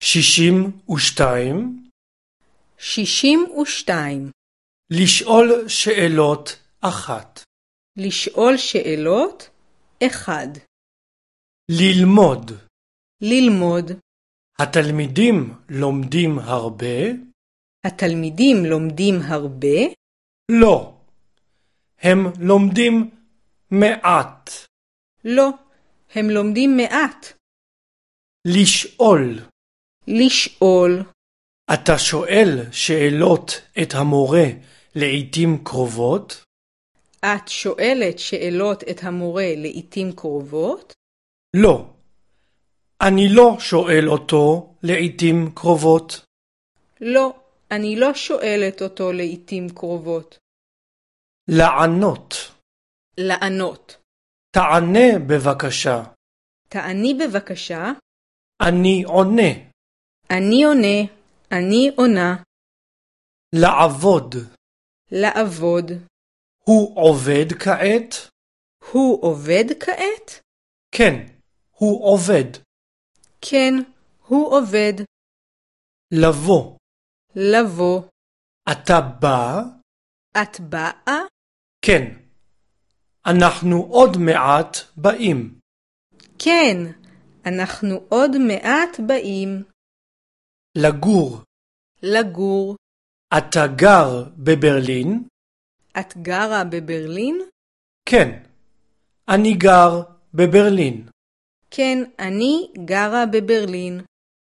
62. 62. לשאול שאלות 1. לשאול שאלות 1. ללמוד. ללמוד. התלמידים לומדים הרבה? התלמידים לומדים הרבה? לא. הם לומדים מעט. לא, הם לומדים מעט. לשאול. לשאול. אתה שואל שאלות את המורה לעתים קרובות? את שואלת שאלות את המורה לעתים קרובות? לא. אני לא שואל אותו לעתים קרובות. לא, אני לא שואלת אותו לעתים קרובות. לענות. לענות. תענה בבקשה. תעני בבקשה. אני עונה. אני עונה. אני עונה. לעבוד. לעבוד. הוא עובד כעת? הוא עובד כעת? כן, הוא עובד. כן, הוא עובד. לבוא. לבוא. אתה בא? את באה? כן. אנחנו עוד מעט באים. כן, אנחנו עוד מעט באים. לגור. לגור. אתה גר בברלין? את גרה בברלין? כן, אני גר בברלין. כן, אני גרה בברלין.